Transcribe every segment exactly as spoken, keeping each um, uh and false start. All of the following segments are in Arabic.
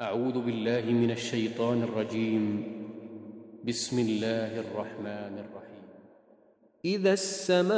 أعوذ بالله من الشيطان الرجيم. بسم الله الرحمن الرحيم. إذا السماء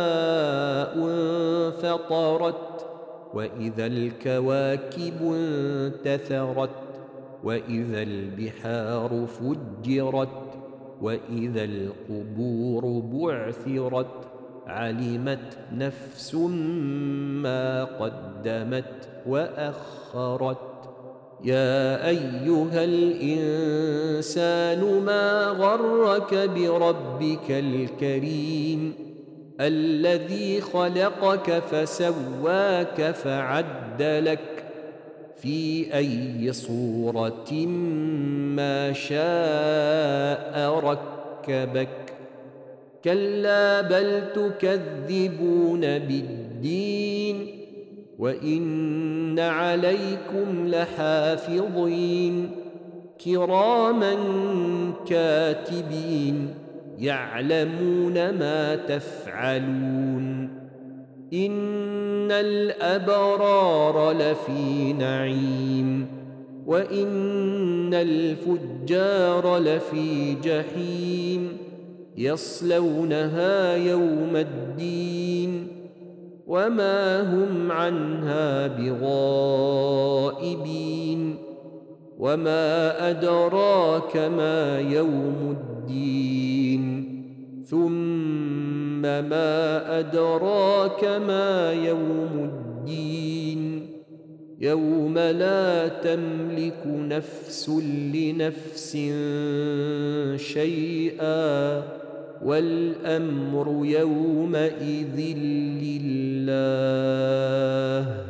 انفطرت وإذا الكواكب انتثرت وإذا البحار فجرت وإذا القبور بعثرت علمت نفس ما قدمت وأخرت. يا أيها الإنسان ما غرك بربك الكريم الذي خلقك فسواك فعدلك في أي صورة ما شاء ركبك. كلا بل تكذبون بالدين وإن عليكم لحافظين كراما كاتبين يعلمون ما تفعلون. إن الأبرار لفي نعيم وإن الفجار لفي جحيم يصلونها يوم الدين وما هم عنها بغائبين. وما أدراك ما يوم الدين ثم ما أدراك ما يوم الدين يوم لا تملك نفس لنفس شيئا والأمر يومئذ لله.